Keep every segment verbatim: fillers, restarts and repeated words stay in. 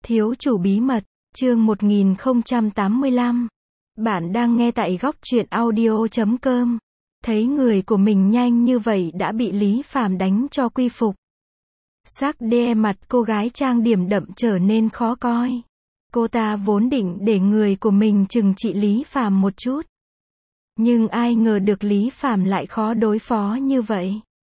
Thiếu chủ bí mật, chương một nghìn không trăm tám mươi lăm. Bạn đang nghe tại góc truyện audio chấm com. Thấy người của mình nhanh như vậy đã bị Lý Phàm đánh cho quy phục. Sắc đe mặt cô gái trang điểm đậm trở nên khó coi. Cô ta vốn định để người của mình trừng trị Lý Phàm một chút. Nhưng ai ngờ được Lý Phàm lại khó đối phó như vậy.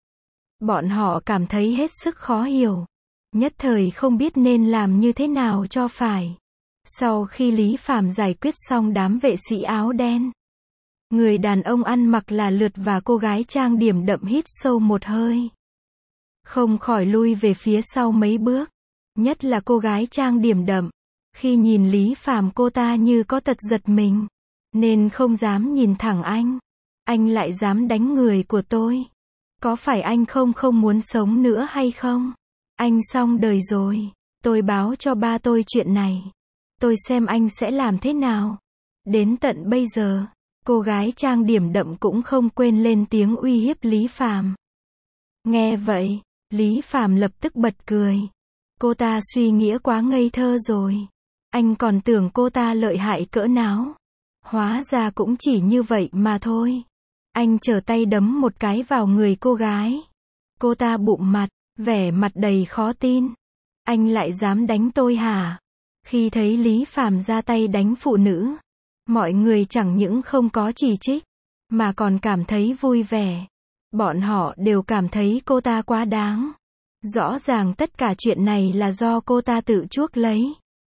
Bọn họ cảm thấy hết sức khó hiểu. Nhất thời không biết nên làm như thế nào cho phải. Sau khi Lý Phàm giải quyết xong đám vệ sĩ áo đen, người đàn ông ăn mặc là lượt và cô gái trang điểm đậm hít sâu một hơi. Không khỏi lui về phía sau mấy bước. Nhất là cô gái trang điểm đậm. Khi nhìn Lý Phàm cô ta như có tật giật mình. Nên không dám nhìn thẳng anh. Anh lại dám đánh người của tôi. Có phải anh không không muốn sống nữa hay không? Anh xong đời rồi. Tôi báo cho ba tôi chuyện này. Tôi xem anh sẽ làm thế nào. Đến tận bây giờ, cô gái trang điểm đậm cũng không quên lên tiếng uy hiếp Lý Phàm. Nghe vậy, Lý Phàm lập tức bật cười. Cô ta suy nghĩ quá ngây thơ rồi. Anh còn tưởng cô ta lợi hại cỡ nào. Hóa ra cũng chỉ như vậy mà thôi. Anh trở tay đấm một cái vào người cô gái. Cô ta bụm mặt, vẻ mặt đầy khó tin. Anh lại dám đánh tôi hả? Khi thấy Lý Phàm ra tay đánh phụ nữ, mọi người chẳng những không có chỉ trích, mà còn cảm thấy vui vẻ. Bọn họ đều cảm thấy cô ta quá đáng. Rõ ràng tất cả chuyện này là do cô ta tự chuốc lấy.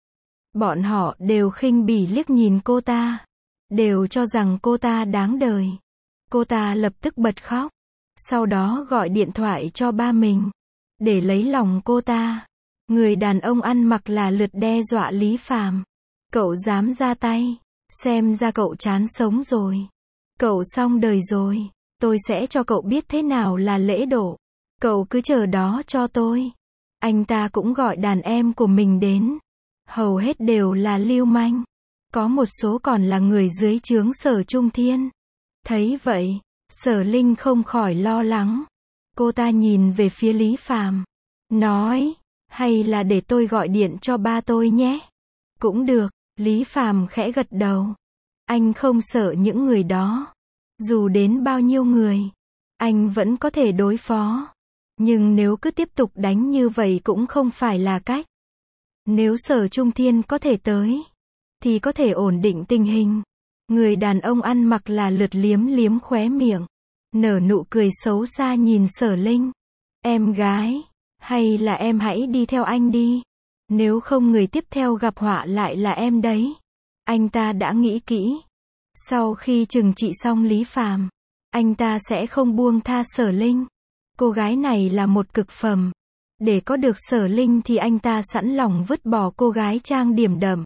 Bọn họ đều khinh bỉ liếc nhìn cô ta. Đều cho rằng cô ta đáng đời. Cô ta lập tức bật khóc. Sau đó gọi điện thoại cho ba mình. Để lấy lòng cô ta. Người đàn ông ăn mặc là lượt đe dọa Lý Phàm. Cậu dám ra tay. Xem ra cậu chán sống rồi. Cậu xong đời rồi. Tôi sẽ cho cậu biết thế nào là lễ độ. Cậu cứ chờ đó cho tôi. Anh ta cũng gọi đàn em của mình đến. Hầu hết đều là lưu manh. Có một số còn là người dưới trướng Sở Trung Thiên. Thấy vậy, Sở Linh không khỏi lo lắng. Cô ta nhìn về phía Lý Phàm. Nói, hay là để tôi gọi điện cho ba tôi nhé. Cũng được, Lý Phàm khẽ gật đầu. Anh không sợ những người đó. Dù đến bao nhiêu người, anh vẫn có thể đối phó. Nhưng nếu cứ tiếp tục đánh như vậy cũng không phải là cách. Nếu Sở Trung Thiên có thể tới, thì có thể ổn định tình hình. Người đàn ông ăn mặc là lượt liếm liếm khóe miệng. Nở nụ cười xấu xa nhìn Sở Linh. Em gái, hay là em hãy đi theo anh đi. Nếu không người tiếp theo gặp họa lại là em đấy. Anh ta đã nghĩ kỹ. Sau khi trừng trị xong Lý Phàm, anh ta sẽ không buông tha Sở Linh. Cô gái này là một cực phẩm. Để có được Sở Linh thì anh ta sẵn lòng vứt bỏ cô gái trang điểm đậm.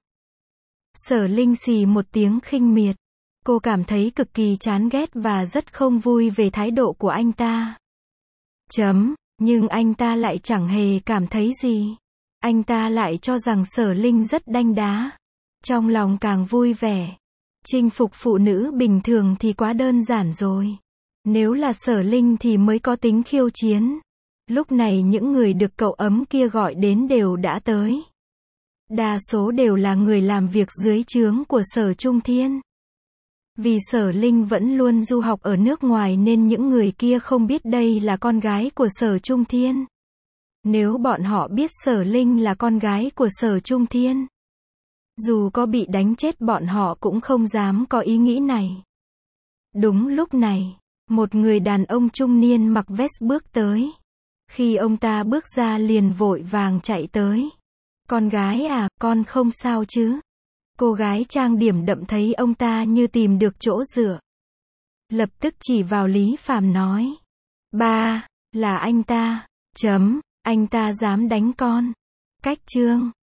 Sở Linh xì một tiếng khinh miệt. Cô cảm thấy cực kỳ chán ghét và rất không vui về thái độ của anh ta. Chấm, nhưng anh ta lại chẳng hề cảm thấy gì. Anh ta lại cho rằng Sở Linh rất đanh đá. Trong lòng càng vui vẻ. Chinh phục phụ nữ bình thường thì quá đơn giản rồi. Nếu là Sở Linh thì mới có tính khiêu chiến. Lúc này những người được cậu ấm kia gọi đến đều đã tới. Đa số đều là người làm việc dưới trướng của Sở Trung Thiên. Vì Sở Linh vẫn luôn du học ở nước ngoài nên những người kia không biết đây là con gái của Sở Trung Thiên. Nếu bọn họ biết Sở Linh là con gái của Sở Trung Thiên, dù có bị đánh chết bọn họ cũng không dám có ý nghĩ này. Đúng lúc này, một người đàn ông trung niên mặc vest bước tới. Khi ông ta bước ra liền vội vàng chạy tới. Con gái à, con không sao chứ? Cô gái trang điểm đậm thấy ông ta như tìm được chỗ dựa. Lập tức chỉ vào Lý Phàm nói. Ba, là anh ta. Chấm, anh ta dám đánh con. Cách chương.